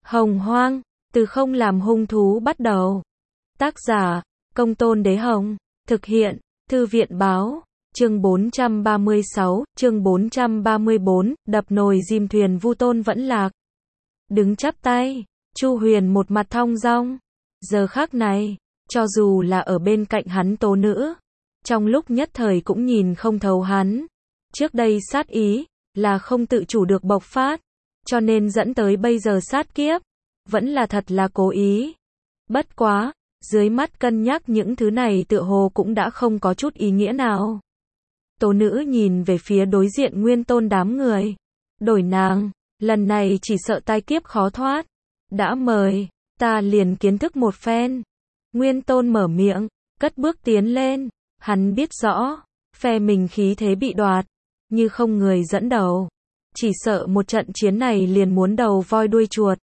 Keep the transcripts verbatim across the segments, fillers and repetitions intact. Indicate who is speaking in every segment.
Speaker 1: Hồng Hoang, từ không làm hung thú bắt đầu. Tác giả, Công Tôn Đế Hồng. Thực hiện, Thư viện Báo. Chương bốn trăm ba mươi sáu, chương bốn trăm ba mươi bốn, đập nồi dìm thuyền Vu Tôn vẫn lạc. Đứng chắp tay, Chu Huyền một mặt thong dong. Giờ khắc này, cho dù là ở bên cạnh hắn Tố Nữ, trong lúc nhất thời cũng nhìn không thấu hắn. Trước đây sát ý, là không tự chủ được bộc phát, cho nên dẫn tới bây giờ sát kiếp, vẫn là thật là cố ý. Bất quá, dưới mắt cân nhắc những thứ này tựa hồ cũng đã không có chút ý nghĩa nào. Tố Nữ nhìn về phía đối diện Nguyên Tôn đám người. Đổi nàng, lần này chỉ sợ tai kiếp khó thoát. Đã mời, ta liền kiến thức một phen. Nguyên Tôn mở miệng, cất bước tiến lên. Hắn biết rõ, phe mình khí thế bị đoạt, như không người dẫn đầu. Chỉ sợ một trận chiến này liền muốn đầu voi đuôi chuột.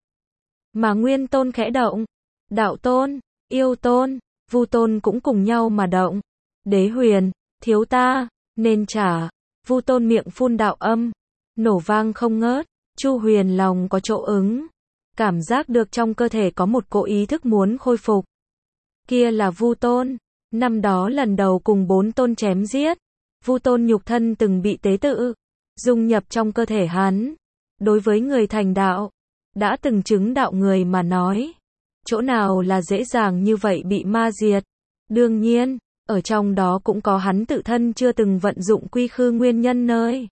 Speaker 1: Mà Nguyên Tôn khẽ động. Đạo Tôn, Yêu Tôn, Vu Tôn cũng cùng nhau mà động. Đế Huyền, thiếu ta, nên trả. Vu Tôn miệng phun đạo âm, nổ vang không ngớt. Chu Huyền lòng có chỗ ứng, cảm giác được trong cơ thể có một cỗ ý thức muốn khôi phục. Kia là Vu Tôn, năm đó lần đầu cùng bốn tôn chém giết, Vu Tôn nhục thân từng bị tế tự, dung nhập trong cơ thể hắn. Đối với người thành đạo, đã từng chứng đạo người mà nói, chỗ nào là dễ dàng như vậy bị ma diệt. Đương nhiên, ở trong đó cũng có hắn tự thân chưa từng vận dụng quy khư nguyên nhân nơi.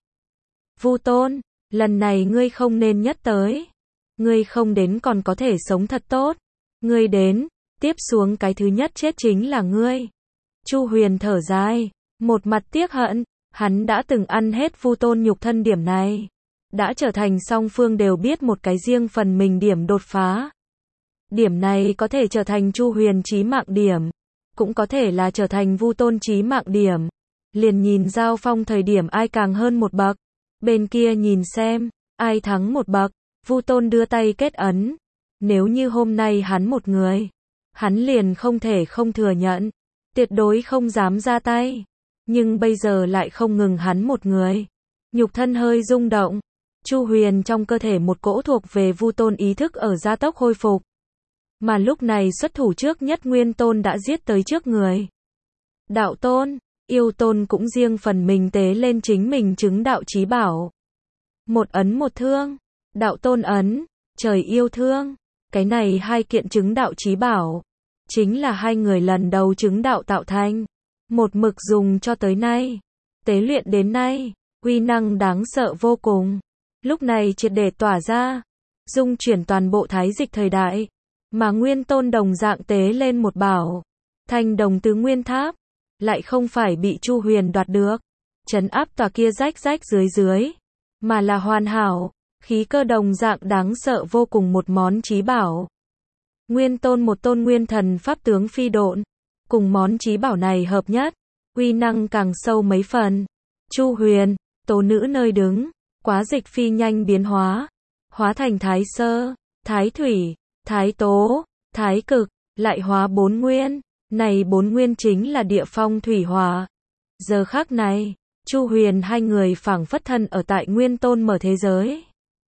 Speaker 1: Vu Tôn, lần này ngươi không nên nhất tới. Ngươi không đến còn có thể sống thật tốt. Ngươi đến, tiếp xuống cái thứ nhất chết chính là ngươi. Chu Huyền thở dài, một mặt tiếc hận, hắn đã từng ăn hết Vu Tôn nhục thân điểm này. Đã trở thành song phương đều biết một cái riêng phần mình điểm đột phá. Điểm này có thể trở thành Chu Huyền chí mạng điểm, cũng có thể là trở thành Vu Tôn chí mạng điểm. Liền nhìn giao phong thời điểm ai càng hơn một bậc. Bên kia nhìn xem, ai thắng một bậc. Vu Tôn đưa tay kết ấn. Nếu như hôm nay hắn một người, hắn liền không thể không thừa nhận, tuyệt đối không dám ra tay. Nhưng bây giờ lại không ngừng hắn một người. Nhục thân hơi rung động. Chu Huyền trong cơ thể một cỗ thuộc về Vu Tôn ý thức ở gia tốc khôi phục. Mà lúc này xuất thủ trước nhất Nguyên Tôn đã giết tới trước người. Đạo Tôn, Yêu Tôn cũng riêng phần mình tế lên chính mình chứng đạo chí bảo. Một ấn một thương, Đạo Tôn ấn, trời yêu thương. Cái này hai kiện chứng đạo chí bảo, chính là hai người lần đầu chứng đạo tạo thành. Một mực dùng cho tới nay, tế luyện đến nay, uy năng đáng sợ vô cùng. Lúc này triệt để tỏa ra, dung chuyển toàn bộ thái dịch thời đại. Mà Nguyên Tôn đồng dạng tế lên một bảo, Thanh Đồng Tứ Nguyên Tháp, lại không phải bị Chu Huyền đoạt được, trấn áp tòa kia rách rách dưới dưới, mà là hoàn hảo, khí cơ đồng dạng đáng sợ vô cùng một món chí bảo. Nguyên Tôn một tôn nguyên thần pháp tướng phi độn, cùng món chí bảo này hợp nhất, uy năng càng sâu mấy phần. Chu Huyền, Tố Nữ nơi đứng, quá dịch phi nhanh biến hóa, hóa thành Thái Sơ, Thái Thủy, Thái Tố, Thái Cực, lại hóa bốn nguyên. Này bốn nguyên chính là địa phong thủy hỏa. Giờ khắc này, Chu Huyền hai người phảng phất thân ở tại Nguyên Tôn mở thế giới.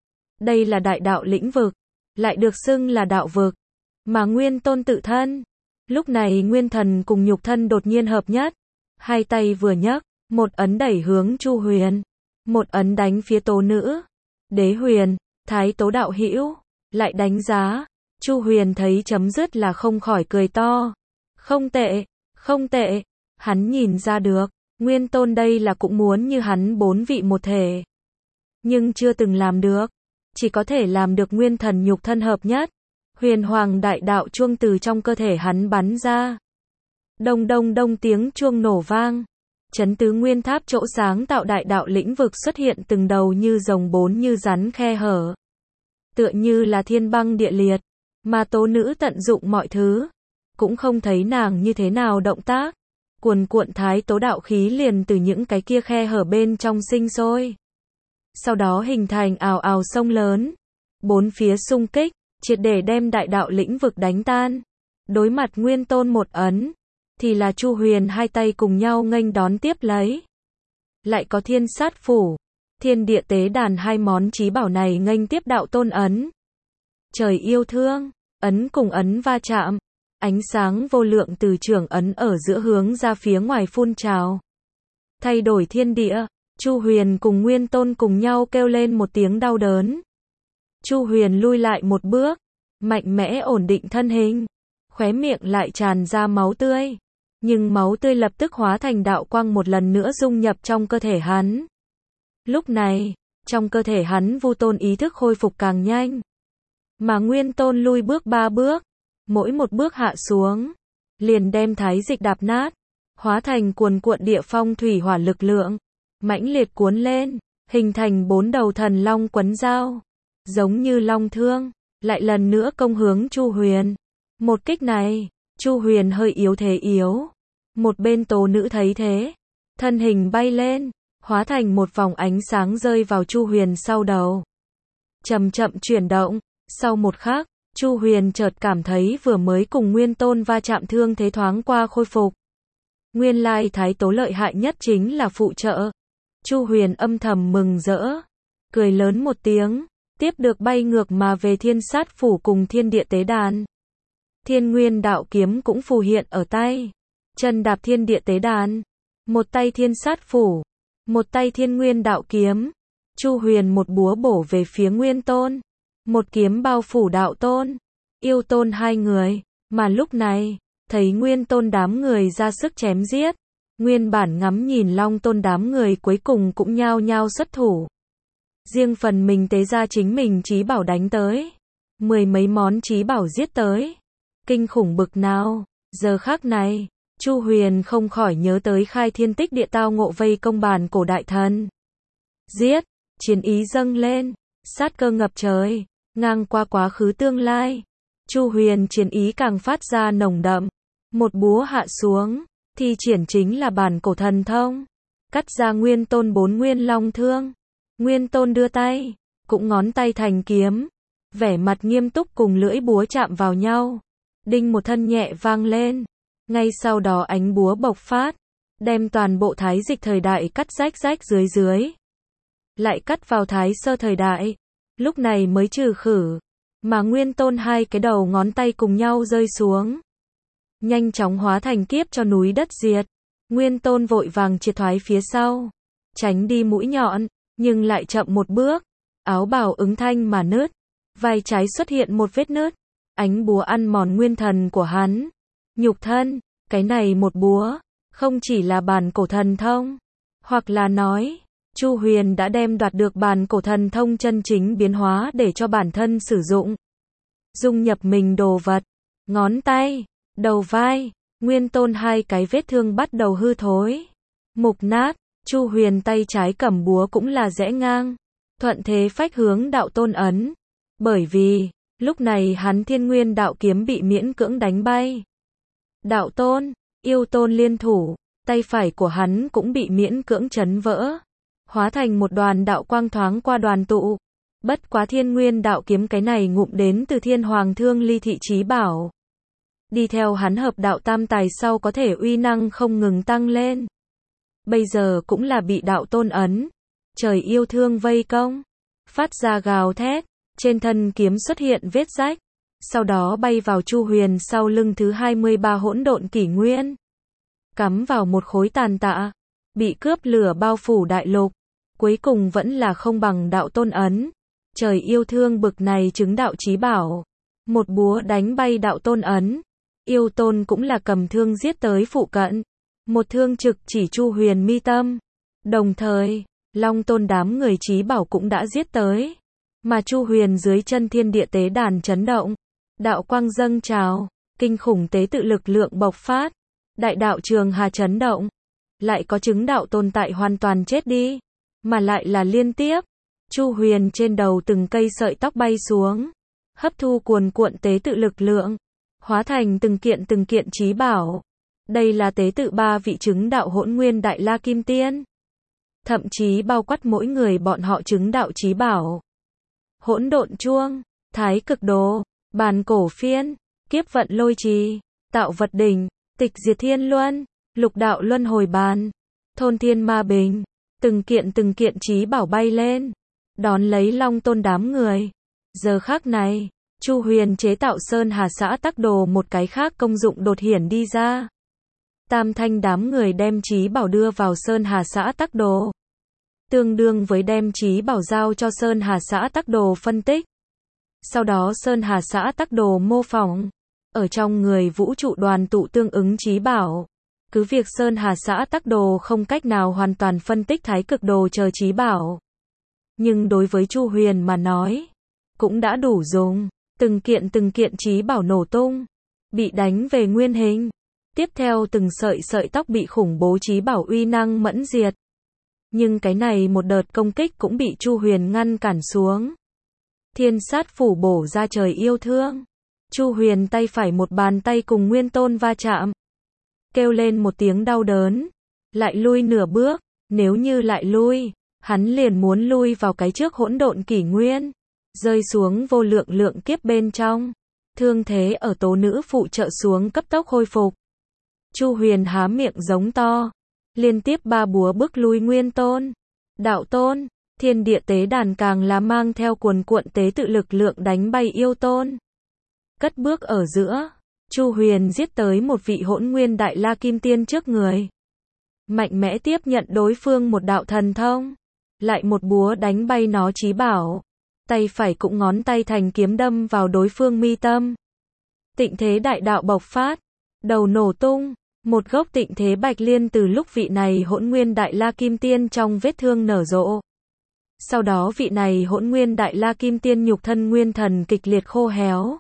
Speaker 1: Đây là đại đạo lĩnh vực, lại được xưng là đạo vực. Mà Nguyên Tôn tự thân, lúc này nguyên thần cùng nhục thân đột nhiên hợp nhất. Hai tay vừa nhấc, một ấn đẩy hướng Chu Huyền, một ấn đánh phía Tố Nữ. Đế Huyền, Thái Tố đạo hữu, lại đánh giá. Chu Huyền thấy chấm dứt là không khỏi cười to. Không tệ, không tệ. Hắn nhìn ra được, Nguyên Tôn đây là cũng muốn như hắn bốn vị một thể. Nhưng chưa từng làm được. Chỉ có thể làm được nguyên thần nhục thân hợp nhất. Huyền Hoàng đại đạo chuông từ trong cơ thể hắn bắn ra. Đông đông đông tiếng chuông nổ vang. Chấn Tứ Nguyên Tháp chỗ sáng tạo đại đạo lĩnh vực xuất hiện từng đầu như rồng bốn như rắn khe hở. Tựa như là thiên băng địa liệt. Mà Tố Nữ tận dụng mọi thứ, cũng không thấy nàng như thế nào động tác. Cuồn cuộn Thái Tố đạo khí liền từ những cái kia khe hở bên trong sinh sôi. Sau đó hình thành ào ào sông lớn. Bốn phía xung kích, triệt để đem đại đạo lĩnh vực đánh tan. Đối mặt Nguyên Tôn một ấn, thì là Chu Huyền hai tay cùng nhau nghênh đón tiếp lấy. Lại có Thiên Sát Phủ, Thiên Địa Tế Đàn hai món chí bảo này nghênh tiếp đạo tôn ấn. Trời yêu thương, ấn cùng ấn va chạm, ánh sáng vô lượng từ trường ấn ở giữa hướng ra phía ngoài phun trào. Thay đổi thiên địa, Chu Huyền cùng Nguyên Tôn cùng nhau kêu lên một tiếng đau đớn. Chu Huyền lui lại một bước, mạnh mẽ ổn định thân hình, khóe miệng lại tràn ra máu tươi, nhưng máu tươi lập tức hóa thành đạo quang một lần nữa dung nhập trong cơ thể hắn. Lúc này, trong cơ thể hắn Vu Tôn ý thức khôi phục càng nhanh, mà Nguyên Tôn lui bước ba bước, mỗi một bước hạ xuống, liền đem thái dịch đạp nát, hóa thành cuồn cuộn địa phong thủy hỏa lực lượng, mãnh liệt cuốn lên, hình thành bốn đầu thần long quấn dao, giống như long thương, lại lần nữa công hướng Chu Huyền. Một kích này, Chu Huyền hơi yếu thế yếu. Một bên tố nữ thấy thế, thân hình bay lên, hóa thành một vòng ánh sáng rơi vào Chu Huyền sau đầu. Chậm chậm chuyển động, sau một khắc, Chu Huyền chợt cảm thấy vừa mới cùng Nguyên Tôn va chạm thương thế thoáng qua khôi phục. Nguyên lai thái tố lợi hại nhất chính là phụ trợ. Chu Huyền âm thầm mừng rỡ, cười lớn một tiếng, tiếp được bay ngược mà về thiên sát phủ cùng thiên địa tế đàn. Thiên nguyên đạo kiếm cũng phù hiện ở tay, chân đạp thiên địa tế đàn, một tay thiên sát phủ, một tay thiên nguyên đạo kiếm. Chu Huyền một búa bổ về phía Nguyên Tôn, một kiếm bao phủ đạo tôn, yêu tôn hai người, mà lúc này, thấy Nguyên Tôn đám người ra sức chém giết, nguyên bản ngắm nhìn Long Tôn đám người cuối cùng cũng nhao nhao xuất thủ. Riêng phần mình tế ra chính mình chí bảo đánh tới, mười mấy món chí bảo giết tới. Kinh khủng bực nào, giờ khắc này, Chu Huyền không khỏi nhớ tới khai thiên tích địa tao ngộ vây công bàn cổ đại thần. Giết, chiến ý dâng lên, sát cơ ngập trời, ngang qua quá khứ tương lai. Chu Huyền chiến ý càng phát ra nồng đậm, một búa hạ xuống, thi triển chính là bàn cổ thần thông, cắt ra Nguyên Tôn bốn nguyên long thương. Nguyên Tôn đưa tay, cũng ngón tay thành kiếm, vẻ mặt nghiêm túc cùng lưỡi búa chạm vào nhau. Đinh một thân nhẹ vang lên, ngay sau đó ánh búa bộc phát, đem toàn bộ thái dịch thời đại cắt rách rách dưới dưới. Lại cắt vào thái sơ thời đại, lúc này mới trừ khử, mà Nguyên Tôn hai cái đầu ngón tay cùng nhau rơi xuống. Nhanh chóng hóa thành kiếp cho núi đất diệt. Nguyên Tôn vội vàng triệt thoái phía sau, tránh đi mũi nhọn, nhưng lại chậm một bước, áo bào ứng thanh mà nứt, vai trái xuất hiện một vết nứt, ánh búa ăn mòn nguyên thần của hắn. Nhục thân, cái này một búa, không chỉ là bàn cổ thần thông, hoặc là nói, Chu Huyền đã đem đoạt được bàn cổ thần thông chân chính biến hóa để cho bản thân sử dụng. Dung nhập mình đồ vật, ngón tay, đầu vai, Nguyên Tôn hai cái vết thương bắt đầu hư thối, mục nát. Chu Huyền tay trái cầm búa cũng là rẽ ngang, thuận thế phách hướng đạo tôn ấn. Bởi vì, lúc này hắn thiên nguyên đạo kiếm bị miễn cưỡng đánh bay. Đạo tôn, yêu tôn liên thủ, tay phải của hắn cũng bị miễn cưỡng chấn vỡ, hóa thành một đoàn đạo quang thoáng qua đoàn tụ. Bất quá thiên nguyên đạo kiếm cái này ngụm đến từ thiên hoàng thương ly thị chí bảo. Đi theo hắn hợp đạo tam tài sau có thể uy năng không ngừng tăng lên. Bây giờ cũng là bị đạo tôn ấn, trời yêu thương vây công, phát ra gào thét, trên thân kiếm xuất hiện vết rách, sau đó bay vào Chu Huyền sau lưng thứ hai mươi ba hỗn độn kỷ nguyên, cắm vào một khối tàn tạ, bị cướp lửa bao phủ đại lục, cuối cùng vẫn là không bằng đạo tôn ấn, trời yêu thương bực này chứng đạo chí bảo, một búa đánh bay đạo tôn ấn, yêu tôn cũng là cầm thương giết tới phụ cận. Một thương trực chỉ Chu Huyền mi tâm. Đồng thời, Long Tôn đám người chí bảo cũng đã giết tới. Mà Chu Huyền dưới chân thiên địa tế đàn chấn động. Đạo quang dâng trào, kinh khủng tế tự lực lượng bộc phát. Đại đạo trường hà chấn động. Lại có chứng đạo tồn tại hoàn toàn chết đi. Mà lại là liên tiếp. Chu Huyền trên đầu từng cây sợi tóc bay xuống. Hấp thu cuồn cuộn tế tự lực lượng. Hóa thành từng kiện từng kiện chí bảo. Đây là tế tự ba vị chứng đạo hỗn nguyên đại la kim tiên. Thậm chí bao quát mỗi người bọn họ chứng đạo chí bảo. Hỗn độn chuông, thái cực đồ, bàn cổ phiên, kiếp vận lôi trì, tạo vật đỉnh, tịch diệt thiên luân, lục đạo luân hồi bàn, thôn thiên ma bình, từng kiện từng kiện chí bảo bay lên, đón lấy Long Tôn đám người. Giờ khắc này, Chu Huyền chế tạo Sơn Hà Xã Tắc Đồ một cái khác công dụng đột hiển đi ra. Tam Thanh đám người đem trí bảo đưa vào Sơn Hà Xã Tắc Đồ. Tương đương với đem trí bảo giao cho Sơn Hà Xã Tắc Đồ phân tích. Sau đó Sơn Hà Xã Tắc Đồ mô phỏng. Ở trong người vũ trụ đoàn tụ tương ứng trí bảo. Cứ việc Sơn Hà Xã Tắc Đồ không cách nào hoàn toàn phân tích Thái Cực Đồ chờ trí bảo. Nhưng đối với Chu Huyền mà nói, cũng đã đủ dùng. Từng kiện từng kiện trí bảo nổ tung, bị đánh về nguyên hình. Tiếp theo từng sợi sợi tóc bị khủng bố trí bảo uy năng mẫn diệt. Nhưng cái này một đợt công kích cũng bị Chu Huyền ngăn cản xuống. Thiên sát phủ bổ ra trời yêu thương. Chu Huyền tay phải một bàn tay cùng Nguyên Tôn va chạm. Kêu lên một tiếng đau đớn. Lại lui nửa bước. Nếu như lại lui, hắn liền muốn lui vào cái trước hỗn độn kỷ nguyên. Rơi xuống vô lượng lượng kiếp bên trong. Thương thế ở tố nữ phụ trợ xuống cấp tốc hồi phục. Chu Huyền há miệng giống to. Liên tiếp ba búa bức lui Nguyên Tôn. Đạo Tôn. Thiên địa tế đàn càng là mang theo cuồn cuộn tế tự lực lượng đánh bay yêu tôn. Cất bước ở giữa. Chu Huyền giết tới một vị hỗn nguyên đại la kim tiên trước người. Mạnh mẽ tiếp nhận đối phương một đạo thần thông. Lại một búa đánh bay nó chí bảo. Tay phải cũng ngón tay thành kiếm đâm vào đối phương mi tâm. Tịnh thế đại đạo bộc phát. Đầu nổ tung. Một gốc tịnh thế bạch liên từ lúc vị này hỗn nguyên đại la kim tiên trong vết thương nở rộ. Sau đó vị này hỗn nguyên đại la kim tiên nhục thân nguyên thần kịch liệt khô héo.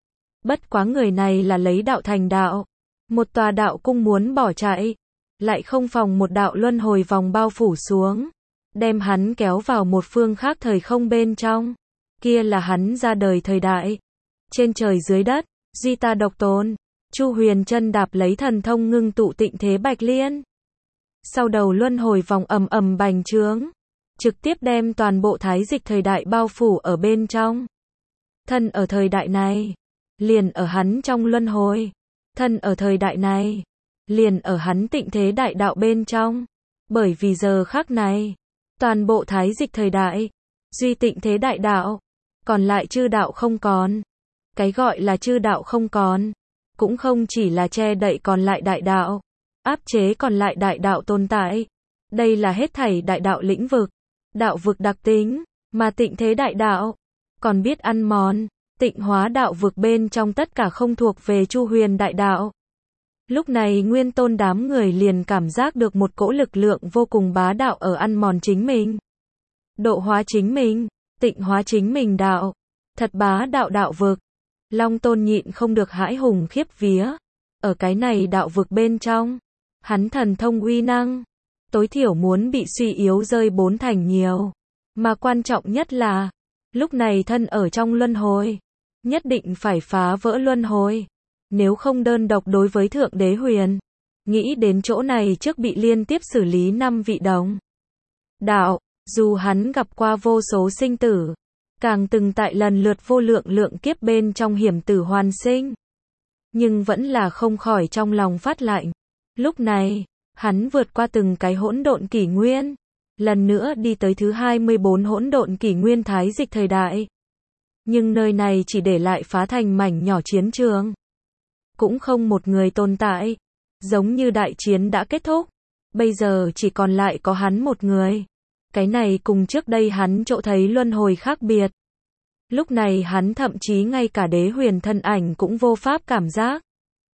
Speaker 1: Bất quá người này là lấy đạo thành đạo. Một tòa đạo cung muốn bỏ chạy. Lại không phòng một đạo luân hồi vòng bao phủ xuống. Đem hắn kéo vào một phương khác thời không bên trong. Kia là hắn ra đời thời đại. Trên trời dưới đất, duy ta độc tôn. Chu Huyền chân đạp lấy thần thông ngưng tụ tịnh thế bạch liên. Sau đầu luân hồi vòng ầm ầm bành trướng. Trực tiếp đem toàn bộ thái dịch thời đại bao phủ ở bên trong. Thân ở thời đại này. Liền ở hắn trong luân hồi. Thân ở thời đại này. Liền ở hắn tịnh thế đại đạo bên trong. Bởi vì giờ khắc này. Toàn bộ thái dịch thời đại. Duy tịnh thế đại đạo. Còn lại chư đạo không còn. Cái gọi là chư đạo không còn. Cũng không chỉ là che đậy còn lại đại đạo. Áp chế còn lại đại đạo tồn tại. Đây là hết thảy đại đạo lĩnh vực. Đạo vực đặc tính. Mà tịnh thế đại đạo. Còn biết ăn mòn. Tịnh hóa đạo vực bên trong tất cả không thuộc về Chu Huyền đại đạo. Lúc này Nguyên Tôn đám người liền cảm giác được một cỗ lực lượng vô cùng bá đạo ở ăn mòn chính mình. Độ hóa chính mình. Tịnh hóa chính mình đạo. Thật bá đạo đạo vực. Long Tôn nhịn không được hãi hùng khiếp vía. Ở cái này đạo vực bên trong. Hắn thần thông uy năng. Tối thiểu muốn bị suy yếu rơi bốn thành nhiều. Mà quan trọng nhất là. Lúc này thân ở trong luân hồi. Nhất định phải phá vỡ luân hồi. Nếu không đơn độc đối với Thượng Đế Huyền. Nghĩ đến chỗ này trước bị liên tiếp xử lý năm vị đồng. Đạo. Dù hắn gặp qua vô số sinh tử. Càng từng tại lần lượt vô lượng lượng kiếp bên trong hiểm tử hoàn sinh. Nhưng vẫn là không khỏi trong lòng phát lạnh. Lúc này, hắn vượt qua từng cái hỗn độn kỷ nguyên. Lần nữa đi tới thứ hai mươi bốn hỗn độn kỷ nguyên thái dịch thời đại. Nhưng nơi này chỉ để lại phá thành mảnh nhỏ chiến trường. Cũng không một người tồn tại. Giống như đại chiến đã kết thúc. Bây giờ chỉ còn lại có hắn một người. Cái này cùng trước đây hắn chỗ thấy luân hồi khác biệt. Lúc này hắn thậm chí ngay cả Đế Huyền thân ảnh cũng vô pháp cảm giác.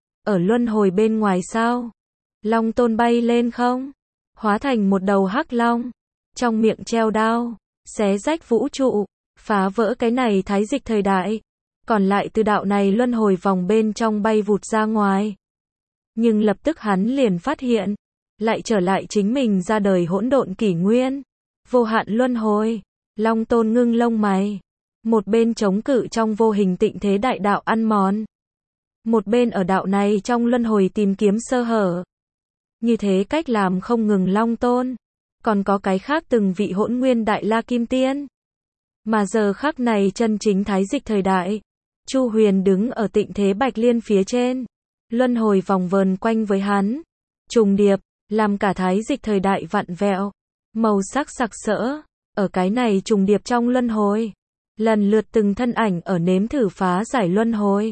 Speaker 1: Ở luân hồi bên ngoài sao? Long Tôn bay lên không? Hóa thành một đầu hắc long. Trong miệng treo đao. Xé rách vũ trụ. Phá vỡ cái này thái dịch thời đại. Còn lại từ đạo này luân hồi vòng bên trong bay vụt ra ngoài. Nhưng lập tức hắn liền phát hiện. Lại trở lại chính mình ra đời hỗn độn kỷ nguyên. Vô hạn luân hồi. Long Tôn ngưng lông mày. Một bên chống cự trong vô hình tịnh thế đại đạo ăn mòn. Một bên ở đạo này trong luân hồi tìm kiếm sơ hở. Như thế cách làm không ngừng Long Tôn. Còn có cái khác từng vị hỗn nguyên đại la kim tiên. Mà giờ khắc này chân chính thái dịch thời đại. Chu Huyền đứng ở tịnh thế bạch liên phía trên. Luân hồi vòng vờn quanh với hắn. Trùng điệp, làm cả thái dịch thời đại vặn vẹo. Màu sắc sặc sỡ. Ở cái này trùng điệp trong luân hồi. lần lượt từng thân ảnh ở nếm thử phá giải luân hồi.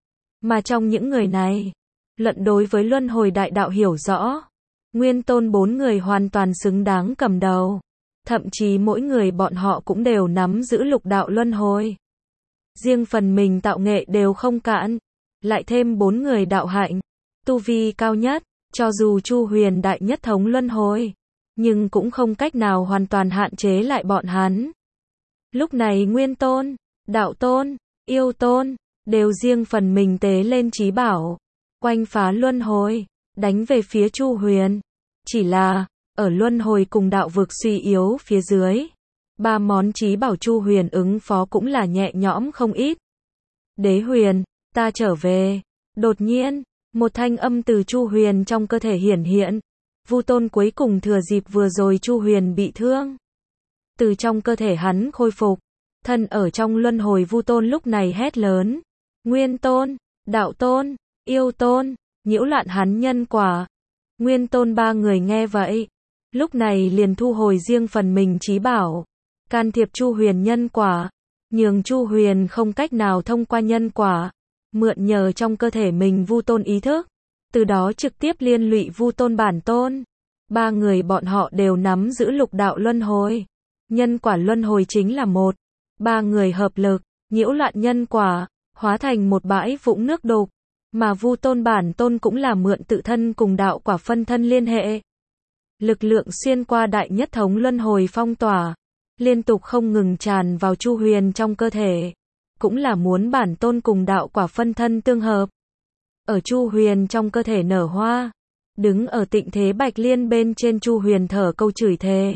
Speaker 1: Mà trong những người này, luận đối với luân hồi đại đạo hiểu rõ, Nguyên Tôn bốn người hoàn toàn xứng đáng cầm đầu. Thậm chí mỗi người bọn họ cũng đều nắm giữ lục đạo luân hồi. Riêng phần mình tạo nghệ đều không cạn, lại thêm bốn người đạo hạnh, tu vi cao nhất, cho dù Chu Huyền đại nhất thống luân hồi, nhưng cũng không cách nào hoàn toàn hạn chế lại bọn hắn. Lúc này Nguyên Tôn, Đạo Tôn, Yêu Tôn, đều riêng phần mình tế lên chí bảo, quanh phá luân hồi, đánh về phía Chu Huyền. Chỉ là, ở luân hồi cùng đạo vực suy yếu phía dưới, ba món chí bảo Chu Huyền ứng phó cũng là nhẹ nhõm không ít. Đế Huyền, ta trở về. Đột nhiên, một thanh âm từ Chu Huyền trong cơ thể hiển hiện. Vu Tôn cuối cùng thừa dịp vừa rồi Chu Huyền bị thương, từ trong cơ thể hắn khôi phục. Thân ở trong luân hồi Vu Tôn lúc này hét lớn. Nguyên Tôn, Đạo Tôn, Yêu Tôn, nhiễu loạn hắn nhân quả. Nguyên Tôn ba người nghe vậy, lúc này liền thu hồi riêng phần mình chí bảo, can thiệp Chu Huyền nhân quả, nhường Chu Huyền không cách nào thông qua nhân quả, mượn nhờ trong cơ thể mình Vu Tôn ý thức, từ đó trực tiếp liên lụy Vu Tôn bản tôn. Ba người bọn họ đều nắm giữ lục đạo luân hồi, nhân quả luân hồi chính là một. Ba người hợp lực, nhiễu loạn nhân quả, hóa thành một bãi vũng nước đục, mà Vu Tôn bản tôn cũng là mượn tự thân cùng đạo quả phân thân liên hệ. Lực lượng xuyên qua đại nhất thống luân hồi phong tỏa, liên tục không ngừng tràn vào Chu Huyền trong cơ thể, cũng là muốn bản tôn cùng đạo quả phân thân tương hợp. Ở Chu Huyền trong cơ thể nở hoa, đứng ở tịnh thế bạch liên bên trên Chu Huyền thở câu chửi thề.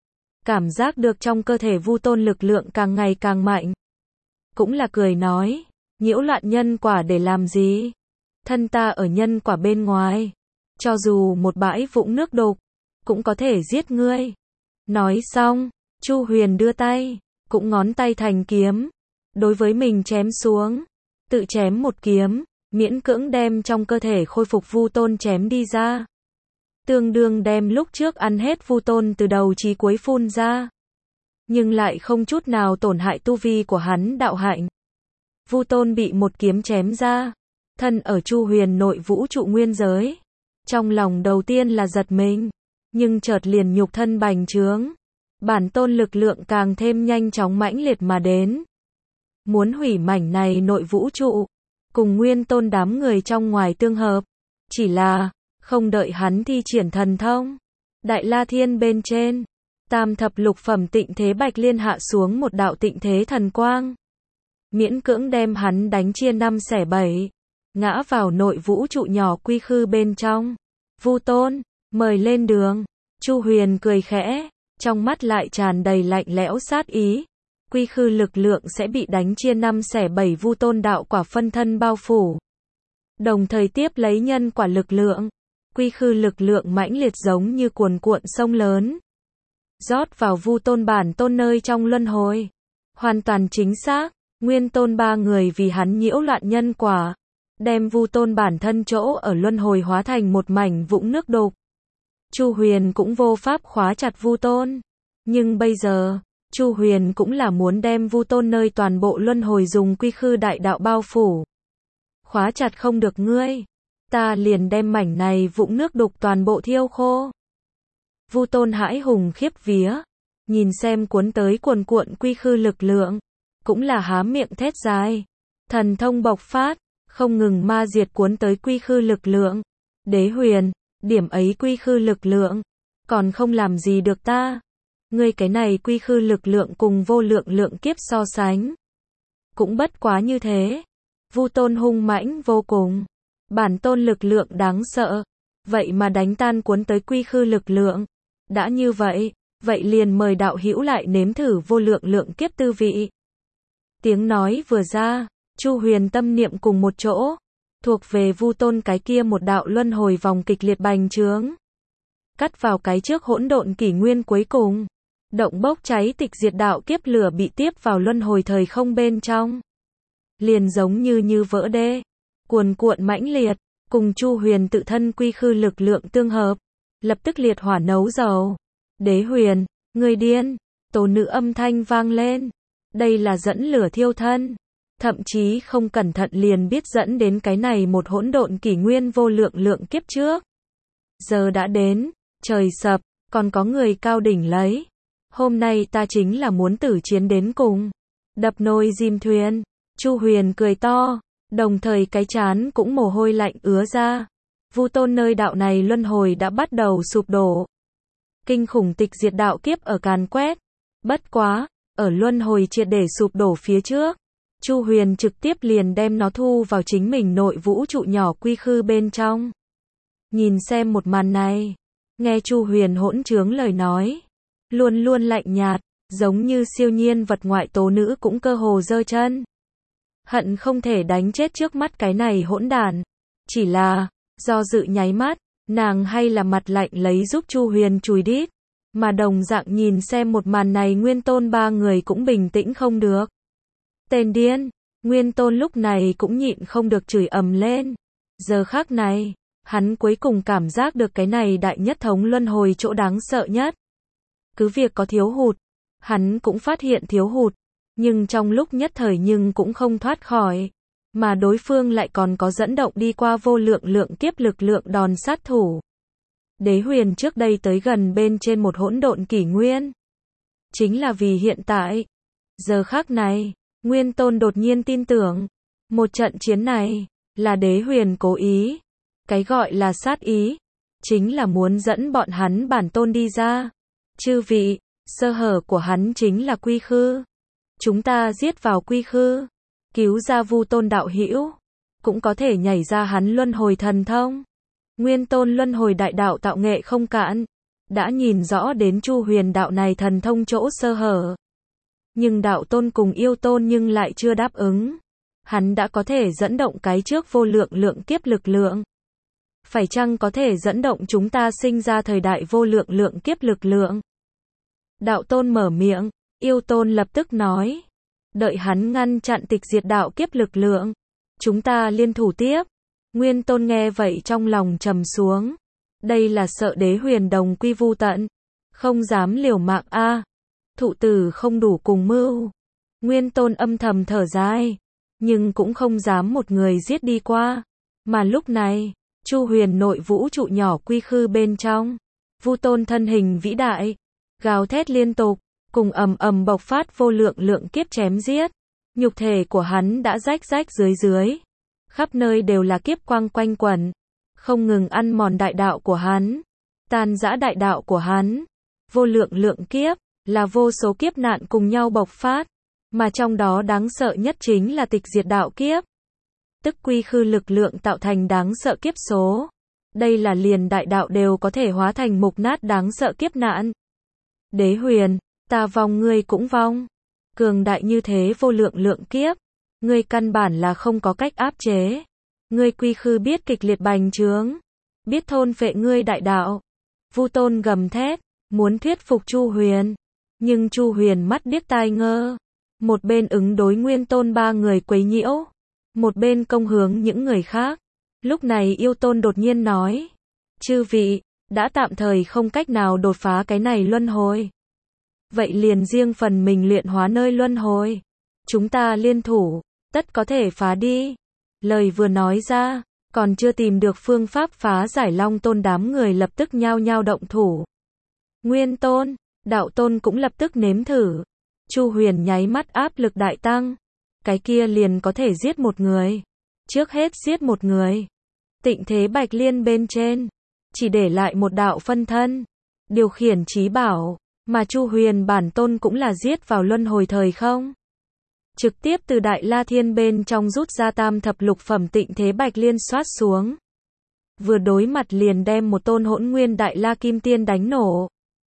Speaker 1: Cảm giác được trong cơ thể Vu Tôn lực lượng càng ngày càng mạnh. Cũng là cười nói, nhiễu loạn nhân quả để làm gì? Thân ta ở nhân quả bên ngoài, cho dù một bãi vũng nước đục, cũng có thể giết ngươi. Nói xong, Chu Huyền đưa tay, cũng ngón tay thành kiếm, đối với mình chém xuống, tự chém một kiếm, miễn cưỡng đem trong cơ thể khôi phục Vu Tôn chém đi ra. Tương đương đem lúc trước ăn hết Vu Tôn từ đầu chí cuối phun ra, nhưng lại không chút nào tổn hại tu vi của hắn đạo hạnh. Vu Tôn bị một kiếm chém ra, thân ở Chu Huyền nội vũ trụ nguyên giới, trong lòng đầu tiên là giật mình, nhưng chợt liền nhục thân bành trướng, bản tôn lực lượng càng thêm nhanh chóng mãnh liệt mà đến, muốn hủy mảnh này nội vũ trụ, cùng Nguyên Tôn đám người trong ngoài tương hợp. Chỉ là, không đợi hắn thi triển thần thông, Đại La Thiên bên trên, tam thập lục phẩm tịnh thế bạch liên hạ xuống một đạo tịnh thế thần quang, miễn cưỡng đem hắn đánh chia năm xẻ bảy, ngã vào nội vũ trụ nhỏ quy khư bên trong. Vu Tôn, mời lên đường. Chu Huyền cười khẽ, trong mắt lại tràn đầy lạnh lẽo sát ý. Quy khư lực lượng sẽ bị đánh chia năm xẻ bảy, Vu Tôn đạo quả phân thân bao phủ, đồng thời tiếp lấy nhân quả lực lượng. Quy khư lực lượng mãnh liệt giống như cuồn cuộn sông lớn, rót vào Vu Tôn bản tôn nơi trong luân hồi. Hoàn toàn chính xác, Nguyên Tôn ba người vì hắn nhiễu loạn nhân quả, đem Vu Tôn bản thân chỗ ở luân hồi hóa thành một mảnh vũng nước đục. Chu Huyền cũng vô pháp khóa chặt Vu Tôn, nhưng bây giờ, Chu Huyền cũng là muốn đem Vu Tôn nơi toàn bộ luân hồi dùng quy khư đại đạo bao phủ. Khóa chặt không được ngươi, ta liền đem mảnh này vũng nước đục toàn bộ thiêu khô. Vu Tôn hãi hùng khiếp vía, nhìn xem cuốn tới cuồn cuộn quy khư lực lượng, cũng là há miệng thét dài, thần thông bộc phát, không ngừng ma diệt cuốn tới quy khư lực lượng. Đế Huyền, điểm ấy quy khư lực lượng, còn không làm gì được ta. Ngươi cái này quy khư lực lượng cùng vô lượng lượng kiếp so sánh, cũng bất quá như thế. Vu Tôn hung mãnh vô cùng, bản tôn lực lượng đáng sợ, vậy mà đánh tan cuốn tới quy khư lực lượng. Đã như vậy, vậy liền mời đạo hữu lại nếm thử vô lượng lượng kiếp tư vị. Tiếng nói vừa ra, Chu Huyền tâm niệm cùng một chỗ, thuộc về Vu Tôn cái kia một đạo luân hồi vòng kịch liệt bành trướng, cắt vào cái trước hỗn độn kỷ nguyên cuối cùng, động bốc cháy tịch diệt đạo kiếp lửa bị tiếp vào luân hồi thời không bên trong, liền giống như như vỡ đê, cuồn cuộn mãnh liệt, cùng Chu Huyền tự thân quy khư lực lượng tương hợp, lập tức liệt hỏa nấu dầu. Đế Huyền, người điên, tổ nữ âm thanh vang lên, Đây là dẫn lửa thiêu thân. Thậm chí không cẩn thận liền biết dẫn đến cái này một hỗn độn kỷ nguyên vô lượng lượng kiếp trước. Giờ đã đến, trời sập, còn có người cao đỉnh lấy. Hôm nay ta chính là muốn tử chiến đến cùng. Đập nồi dìm thuyền. Chu Huyền cười to, đồng thời cái trán cũng mồ hôi lạnh ứa ra. Vu Tôn nơi đạo này luân hồi đã bắt đầu sụp đổ. Kinh khủng tịch diệt đạo kiếp ở càn quét. Bất quá, ở luân hồi triệt để sụp đổ phía trước, Chu Huyền trực tiếp liền đem nó thu vào chính mình nội vũ trụ nhỏ quy khư bên trong. Nhìn xem một màn này, nghe Chu Huyền hỗn trướng lời nói, luôn luôn lạnh nhạt, giống như siêu nhiên vật ngoại tố nữ cũng cơ hồ giơ chân. Hận không thể đánh chết trước mắt cái này hỗn đản. Chỉ là, do dự nháy mắt, nàng hay là mặt lạnh lấy giúp Chu Huyền chùi đít. Mà đồng dạng nhìn xem một màn này Nguyên Tôn ba người cũng bình tĩnh không được. Tên điên, Nguyên Tôn lúc này cũng nhịn không được chửi ầm lên. Giờ khắc này, hắn cuối cùng cảm giác được cái này đại nhất thống luân hồi chỗ đáng sợ nhất. Cứ việc có thiếu hụt, hắn cũng phát hiện thiếu hụt, nhưng trong lúc nhất thời nhưng cũng không thoát khỏi. Mà đối phương lại còn có dẫn động đi qua vô lượng lượng kiếp lực lượng đòn sát thủ. Đế Huyền trước đây tới gần bên trên một hỗn độn kỷ nguyên. Chính là vì hiện tại, giờ khắc này, Nguyên Tôn đột nhiên tin tưởng, một trận chiến này, là Đế Huyền cố ý. Cái gọi là sát ý, chính là muốn dẫn bọn hắn bản tôn đi ra. Chư vị, sơ hở của hắn chính là quy khư. Chúng ta giết vào quy khư, cứu ra Vu Tôn đạo hữu, cũng có thể nhảy ra hắn luân hồi thần thông. Nguyên Tôn luân hồi đại đạo tạo nghệ không cạn, đã nhìn rõ đến Chu Huyền đạo này thần thông chỗ sơ hở. Nhưng đạo tôn cùng yêu tôn nhưng lại chưa đáp ứng. Hắn đã có thể dẫn động cái trước vô lượng lượng kiếp lực lượng. Phải chăng có thể dẫn động chúng ta sinh ra thời đại vô lượng lượng kiếp lực lượng? Đạo tôn mở miệng, yêu tôn lập tức nói. Đợi hắn ngăn chặn tịch diệt đạo kiếp lực lượng, chúng ta liên thủ tiếp. Nguyên Tôn nghe vậy trong lòng trầm xuống. Đây là sợ Đế Huyền đồng quy vu tận. Không dám liều mạng a à. Thụ tử không đủ cùng mưu. Nguyên Tôn âm thầm thở dài. Nhưng cũng không dám một người giết đi qua. Mà lúc này, Chu Huyền nội vũ trụ nhỏ quy khư bên trong. Vu Tôn thân hình vĩ đại. Gào thét liên tục. Cùng ầm ầm bộc phát vô lượng lượng kiếp chém giết. Nhục thể của hắn đã rách rách dưới dưới. Khắp nơi đều là kiếp quang quanh quẩn, không ngừng ăn mòn đại đạo của hắn, tan rã đại đạo của hắn. Vô lượng lượng kiếp, là vô số kiếp nạn cùng nhau bộc phát, mà trong đó đáng sợ nhất chính là tịch diệt đạo kiếp. Tức quy khư lực lượng tạo thành đáng sợ kiếp số. Đây là liền đại đạo đều có thể hóa thành mục nát đáng sợ kiếp nạn. Đế Huyền, ta vong ngươi cũng vong. Cường đại như thế vô lượng lượng kiếp. Ngươi căn bản là không có cách áp chế. Ngươi quy khư biết kịch liệt bành trướng, biết thôn phệ ngươi đại đạo. Vu Tôn gầm thét, muốn thuyết phục Chu Huyền. Nhưng Chu Huyền mắt điếc tai ngơ. Một bên ứng đối Nguyên Tôn ba người quấy nhiễu. Một bên công hướng những người khác. Lúc này yêu tôn đột nhiên nói. Chư vị, đã tạm thời không cách nào đột phá cái này luân hồi. Vậy liền riêng phần mình luyện hóa nơi luân hồi. Chúng ta liên thủ. Tất có thể phá đi. Lời vừa nói ra, còn chưa tìm được phương pháp phá giải Long Tôn đám người lập tức nhao nhao động thủ. Nguyên Tôn, Đạo Tôn cũng lập tức nếm thử. Chu Huyền nháy mắt áp lực đại tăng. Cái kia liền có thể giết một người. Trước hết giết một người. Tịnh thế Bạch Liên bên trên, chỉ để lại một đạo phân thân. Điều khiển trí bảo, mà Chu Huyền bản tôn cũng là giết vào luân hồi thời không. Trực tiếp từ Đại La Thiên bên trong rút ra tam thập lục phẩm tịnh thế Bạch Liên xoát xuống. Vừa đối mặt liền đem một tôn hỗn nguyên Đại La Kim Tiên đánh nổ.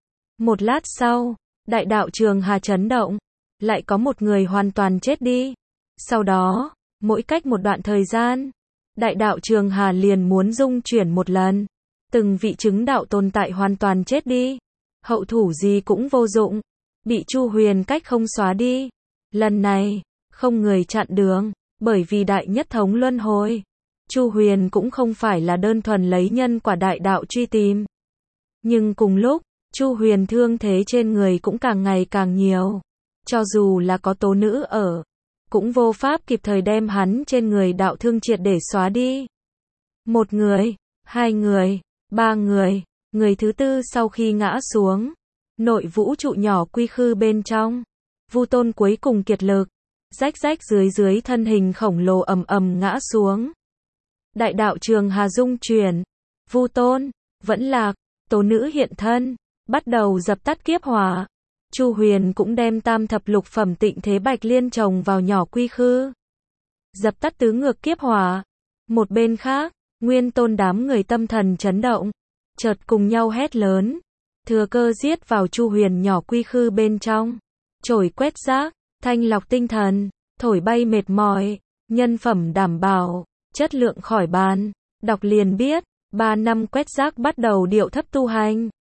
Speaker 1: Một lát sau, đại đạo Trường Hà chấn động. Lại có một người hoàn toàn chết đi. Sau đó, mỗi cách một đoạn thời gian, đại đạo Trường Hà liền muốn dung chuyển một lần. Từng vị chứng đạo tồn tại hoàn toàn chết đi. Hậu thủ gì cũng vô dụng. Bị Chu Huyền cách không xóa đi. Lần này, không người chặn đường, bởi vì đại nhất thống luân hồi. Chu Huyền cũng không phải là đơn thuần lấy nhân quả đại đạo truy tìm. Nhưng cùng lúc, Chu Huyền thương thế trên người cũng càng ngày càng nhiều. cho dù là có tố nữ ở, cũng vô pháp kịp thời đem hắn trên người đạo thương triệt để xóa đi. Một người, hai người, ba người, người thứ tư sau khi ngã xuống, nội vũ trụ nhỏ quy khư bên trong, Vu Tôn cuối cùng kiệt lực, rách rách dưới dưới thân hình khổng lồ ầm ầm ngã xuống. Đại đạo trường Hà Dung chuyển, Vu Tôn, vẫn lạc, tố nữ hiện thân, bắt đầu dập tắt kiếp hỏa. Chu Huyền cũng đem tam thập lục phẩm tịnh thế bạch liên trồng vào nhỏ quy khư, dập tắt tứ ngược kiếp hỏa. Một bên khác, Nguyên Tôn đám người tâm thần chấn động, chợt cùng nhau hét lớn, thừa cơ giết vào Chu Huyền nhỏ quy khư bên trong, chổi quét rác, thanh lọc tinh thần, thổi bay mệt mỏi, nhân phẩm đảm bảo, chất lượng khỏi bàn. Đọc liền biết, ba năm quét rác bắt đầu điệu thấp tu hành.